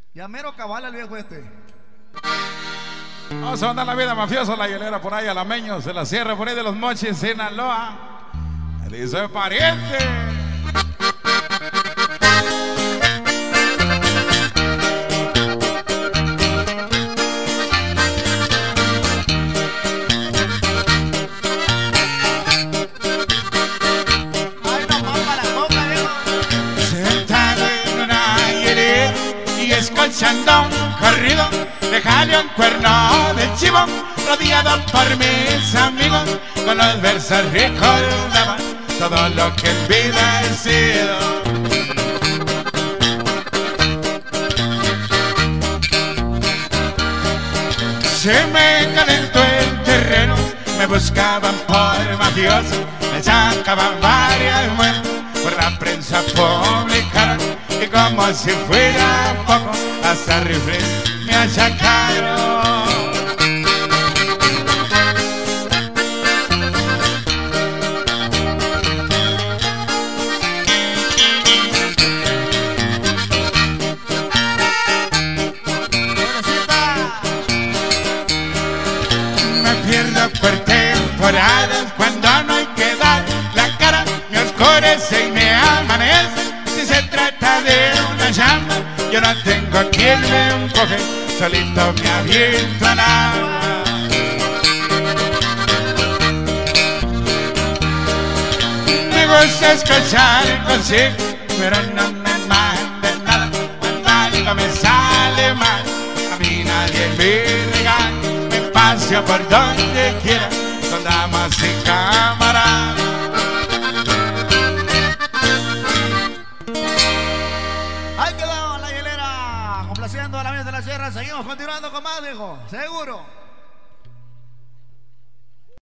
Ya mero cabal el viejo este. Vamos a mandar la vida mafiosa, la hielera por ahí, a Lameños, de la sierra por ahí de los Mochis, Sinaloa. Dice pariente. Ay, no mamá la coca, viejo. Sentado en una hielera y escuchando un corrido de jaleo, un cuerno de chivo, rodeado por mis amigos, con los versos recordaba todo lo que en vida he sido. Se me calentó el terreno, me buscaban por mafioso, me sacaban varias muertes, por la prensa publicaron, y como si fuera poco, hasta rifles me achacaron. Me pierdo por temporadas cuando no hay que dar la cara, me oscurece y me amanece. Si se trata de una llama, yo no tengo quien me empuje, solito me aviento al agua. Me gusta escuchar consejos, pero no me manden nada cuando algo me sale mal. A mí nadie me regala, me paseo por donde quiera, con damas y camaradas. Ahí quedó la hielera, complaciendo a la mesa de la sierra. Seguimos continuando con más, viejo. Seguro.